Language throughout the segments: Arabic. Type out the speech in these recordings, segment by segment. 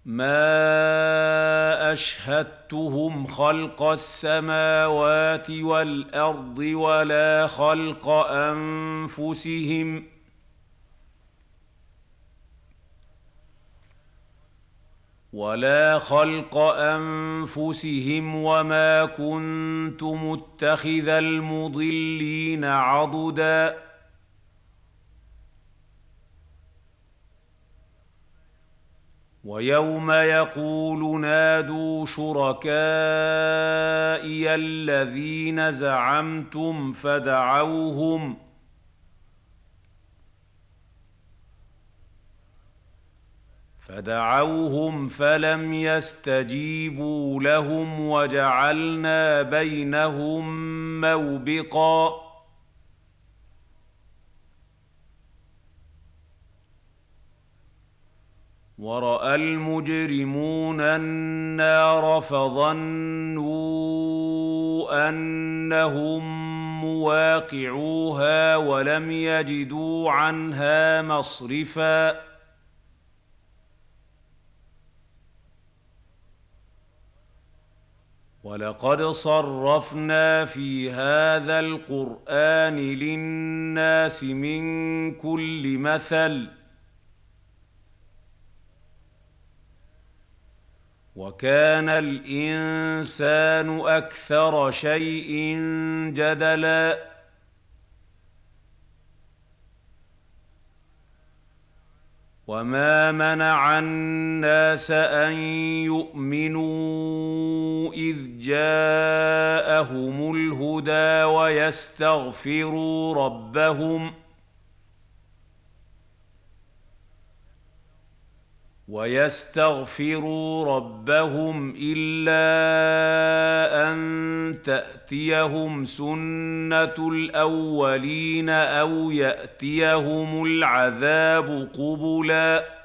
مَا أَشْهَدتُّهُمْ خَلْقَ السَّمَاوَاتِ وَالْأَرْضِ وَلَا خَلْقَ أَنفُسِهِمْ وَمَا كُنتُ مُتَّخِذَ الْمُضِلِّينَ عَضُدًا. وَيَوْمَ يَقُولُ نَادُوا شُرَكَائِيَ الَّذِينَ زَعَمْتُمْ فدعوهم فلم يستجيبوا لهم وجعلنا بينهم موبقا. ورأى المجرمون النار فظنوا أنهم مواقعوها ولم يجدوا عنها مصرفا. ولقد صرفنا في هذا القرآن للناس من كل مثل وكان الإنسان أكثر شيء جدلا. وما منع الناس أن يؤمنوا إذ جاءهم الهدى ويستغفروا ربهم إلا أن تأتيهم سنة الأولين أو يأتيهم العذاب قبلا.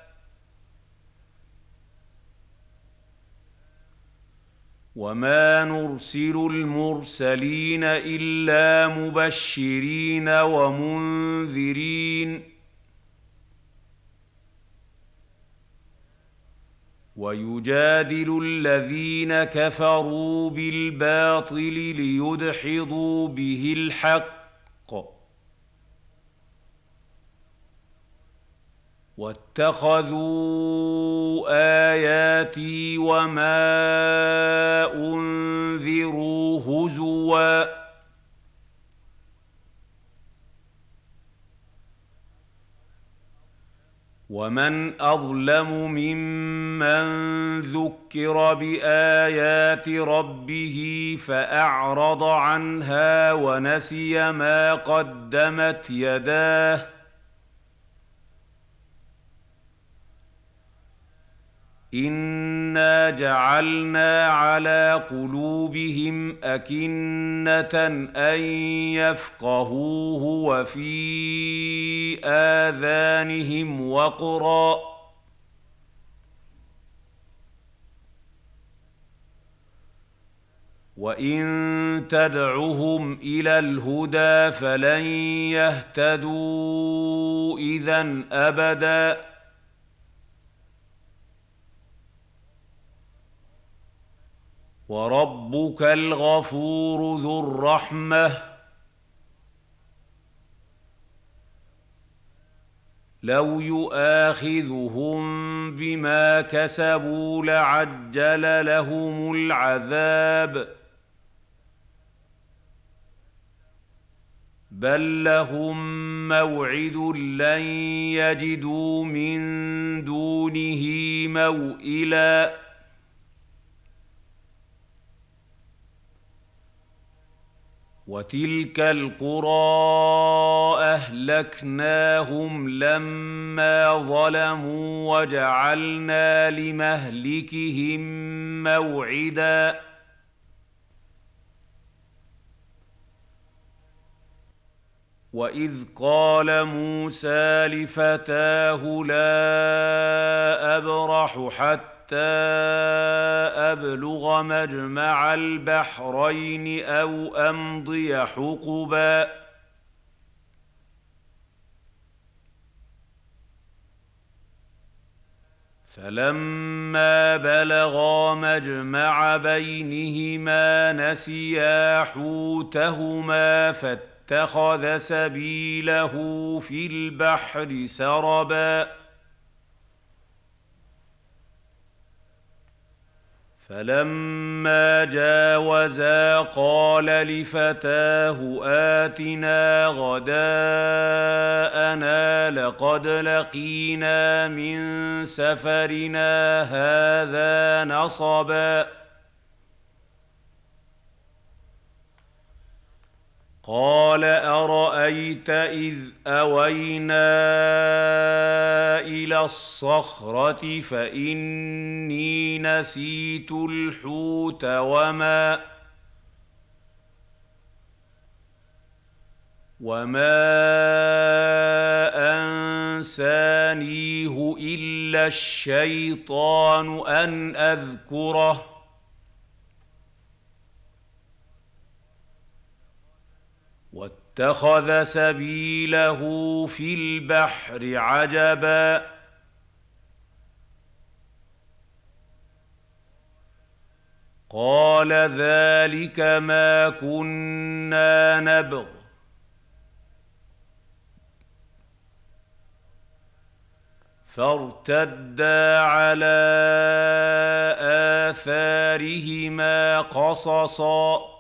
وما نرسل المرسلين إلا مبشرين ومنذرين ويجادل الذين كفروا بالباطل ليدحضوا به الحق واتخذوا آياتي وما أنذروا هزوا. ومن أظلم ممن ذكر بآيات ربه فأعرض عنها ونسي ما قدمت يداه إنا جعلنا على قلوبهم أكنة أن يفقهوه وفي آذانهم وقرا وإن تدعهم إلى الهدى فلن يهتدوا إذًا أبداً. وربك الغفور ذو الرحمة لو يؤاخذهم بما كسبوا لعجل لهم العذاب بل لهم موعد لن يجدوا من دونه موئلا. وتلك القرى أهلكناهم لما ظلموا وجعلنا لمهلكهم موعدا. وإذ قال موسى لفتاه لا أبرح حتى أبلغ مجمع البحرين أو أمضي حقبا فلما بلغا مجمع بينهما نسيا حوتهما فاتخذ سبيله في البحر سربا فلما جاوزا قال لفتاه آتنا غداءنا لقد لقينا من سفرنا هذا نصبا قال أرأيت إذ أوينا إلى الصخرة فإني نسيت الحوت وما أنسانيه إلا الشيطان أن أذكره واتخذ سبيله في البحر عجبا قال ذلك ما كنا نبغ فارتدا على آثارهما قصصا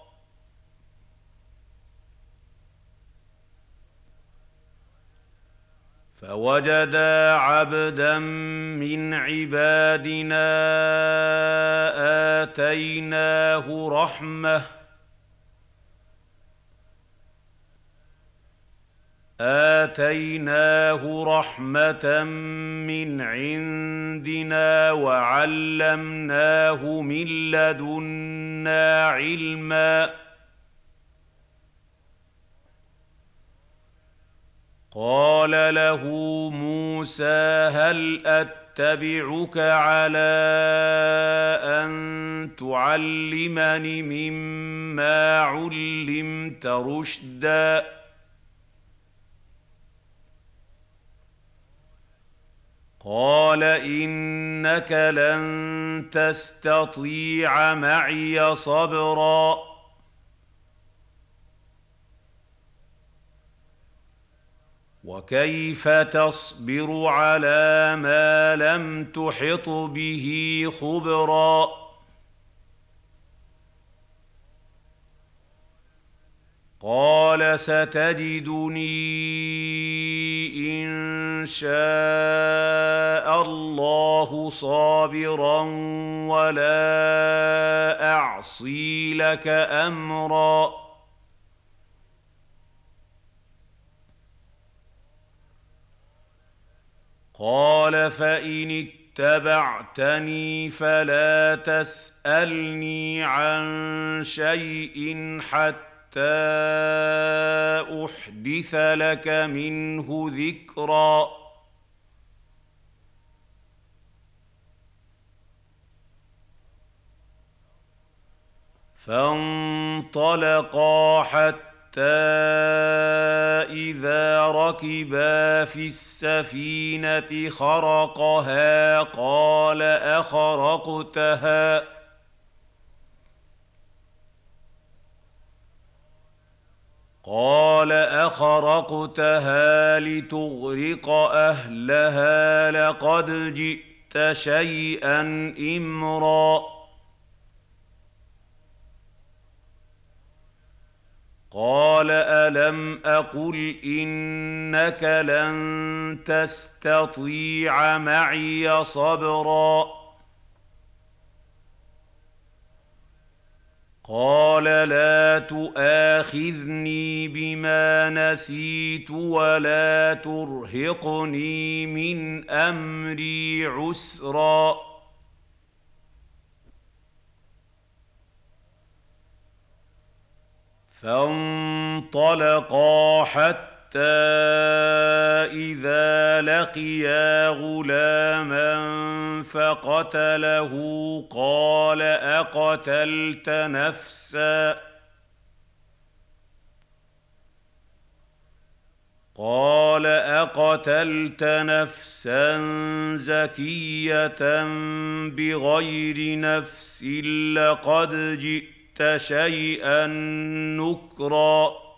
فوجدا عبدا من عبادنا آتيناه رحمة من عندنا وعلمناه من لدنا علما قال له موسى هل أتبعك على أن تعلمني مما علمت رشدا قال إنك لن تستطيع معي صبرا وكيف تصبر على ما لم تحط به خبرا قال ستجدني إن شاء الله صابرا ولا أعصي لك أمرا قال فإن اتبعتني فلا تسألني عن شيء حتى أحدث لك منه ذكرا فانطلقا حتى إذا ركبا في السفينة خرقها قال أخرقتها لتغرق أهلها لقد جئت شيئا إمرا قال ألم أقل إنك لن تستطيع معي صبرا قال لا تؤاخذني بما نسيت ولا ترهقني من أمري عسرا فانطلقا حتى إذا لقيا غلاما فقتله قال أقتلت نفسا قال أقتلت نفسا زكية بغير نفس لقد جئت شيئا نكرا